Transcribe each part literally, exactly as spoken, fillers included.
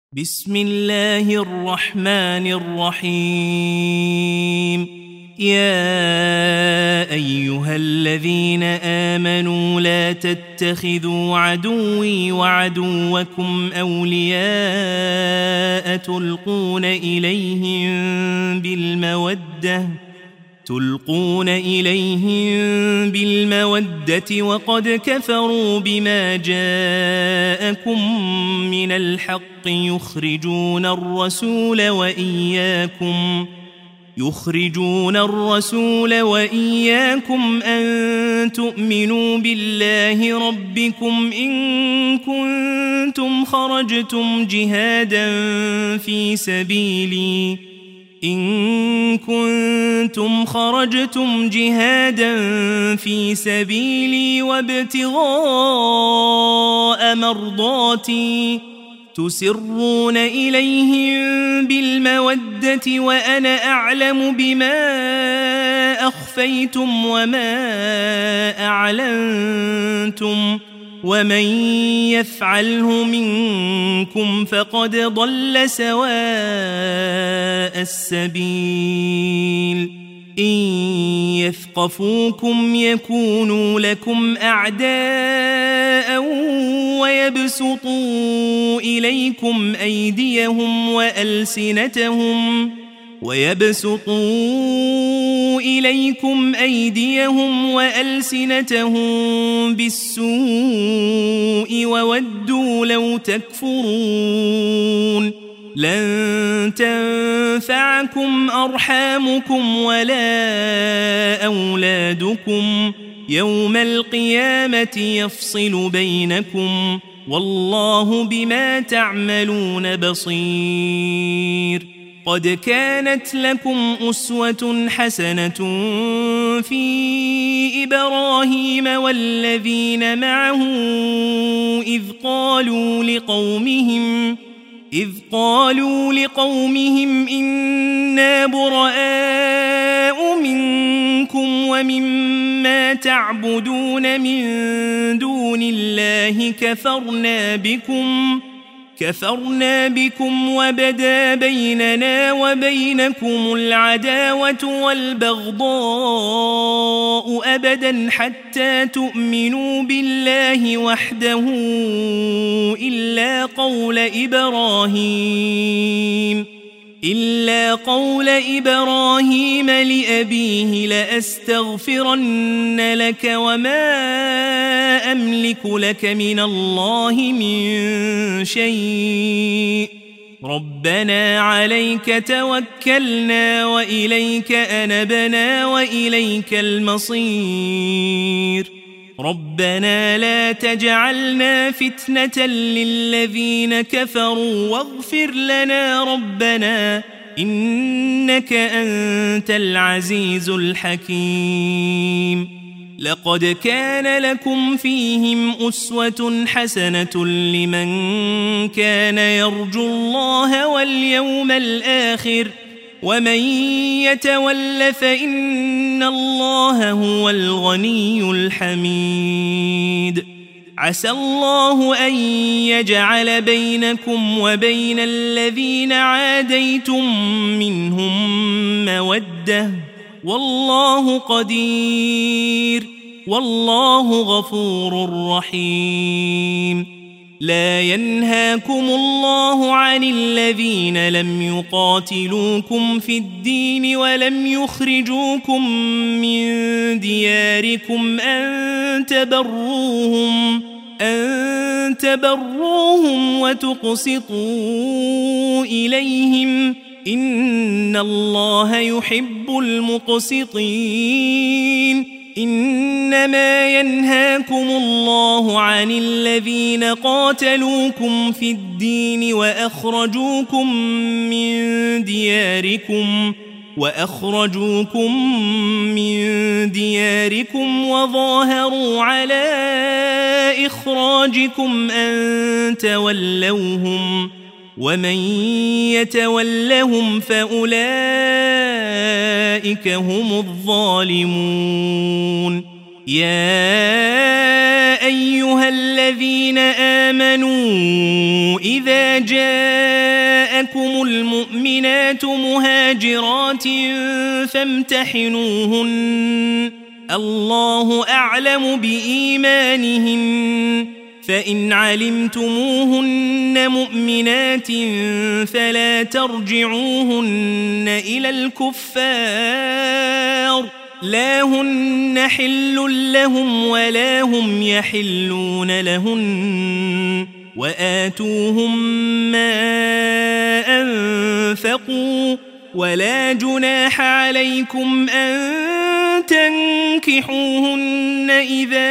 بسم الله الرحمن الرحيم يا أيها الذين آمنوا لا تتخذوا عدوي وعدوكم أولياء تلقون إليهم بالمودة تلقون إليهم بالمودة وقد كفروا بما جاءكم من الحق يخرجون الرسول وإياكم يخرجون الرسول وإياكم أن تؤمنوا بالله ربكم إن كنتم خرجتم جهادا في سبيلي إن كنتم خرجتم جهادا في سبيلي وابتغاء مرضاتي تسرون إليهم بالمودة وأنا أعلم بما أخفيتم وما أعلنتم ومن يفعله منكم فقد ضل سواء السبيل إن يثقفوكم يكونوا لكم أعداء ويبسطوا إليكم أيديهم وألسنتهم ويبسطوا إليكم أيديهم وألسنتهم بالسوء وودوا لو تكفرون لن تنفعكم أرحامكم ولا أولادكم يوم القيامة يفصل بينكم والله بما تعملون بصير قد كانت لكم أسوة حسنة في إبراهيم والذين معه إذ قالوا لقومهم إذ قالوا لقومهم إنا براء منكم ومما تعبدون من دون الله كفرنا بكم كفرنا بكم وبدا بيننا وبينكم العداوة والبغضاء أبدا حتى تؤمنوا بالله وحده إلا قول إبراهيم إلا قول إبراهيم لأبيه لأستغفرن لك وما أملك لك من الله من شيء ربنا عليك توكلنا وإليك أنبنا وإليك المصير ربنا لا تجعلنا فتنة للذين كفروا واغفر لنا ربنا إنك أنت العزيز الحكيم لقد كان لكم فيهم أسوة حسنة لمن كان يرجو الله واليوم الآخر ومن يتول فإن الله هو الغني الحميد عسى الله أن يجعل بينكم وبين الذين عاديتم منهم مودة والله قدير والله غفور رحيم لا ينهاكم الله عن الذين لم يقاتلوكم في الدين ولم يخرجوكم من دياركم أن تبروهم أن تبروهم وتقسطوا إليهم إن الله يحب المقسطين إنما ينهاكم الله عن الذين قاتلوكم في الدين وأخرجوكم من دياركم وأخرجوكم من دياركم وظاهروا على إخراجكم أن تولوهم ومن يتولهم فأولئك هم الظالمون يا أيها الذين آمنوا إذا جاءكم المؤمنات مهاجرات فامتحنوهن الله أعلم بإيمانهن فإن علمتموهن مؤمنات فلا ترجعوهن إلى الكفار لا هن حل لهم ولا هم يحلون لهن وآتوهم ما أنفقوا ولا جناح عليكم أن تنكحوهن إذا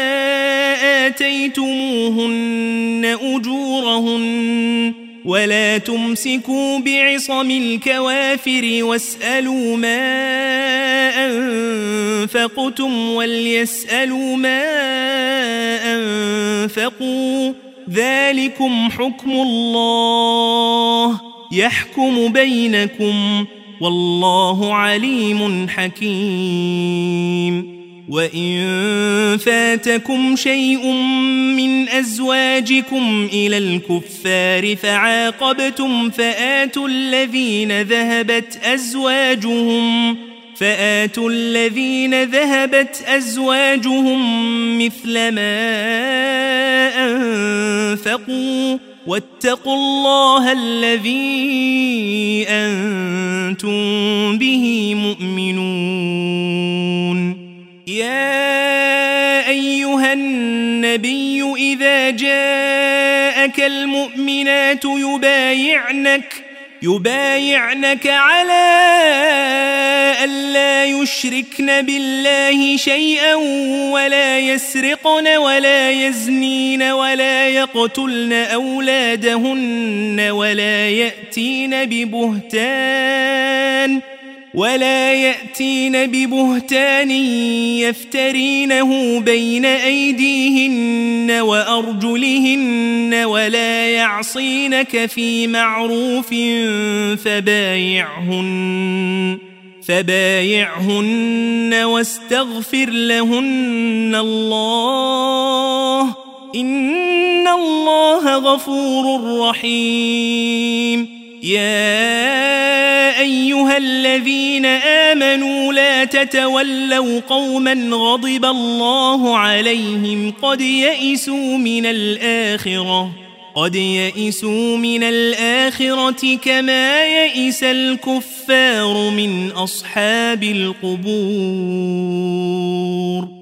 آتيتموهن أجورهن ولا تمسكوا بعصم الكوافر واسألوا ما أنفقتم وليسألوا ما أنفقوا ذلكم حكم الله يحكم بينكم والله عليم حكيم وإن فاتكم شيء من أزواجكم إلى الكفار فعاقبتم فآتوا الذين ذهبت أزواجهم فآتوا الذين ذهبت أزواجهم مثل ما أنفقوا واتقوا الله الذي أنتم به مؤمنون يا أيها النبي إذا جاءك المؤمنات يبايعنك يبايعنك على ألا يشركن بالله شيئا ولا يسرقن ولا يزنين ولا يقتلن أولادهن ولا يأتين ببهتان ولا يأتين ببهتان يفترينه بين أيديهن وأرجلهن ولا يعصينك في معروف فبايعهن فبايعهن واستغفر لهن الله إن الله غفور رحيم يا أيها الذين آمنوا لا تتولوا قوما غضب الله عليهم قد يئسوا من الآخرة قد يئسوا من الآخرة كما يئس الكفار من أصحاب القبور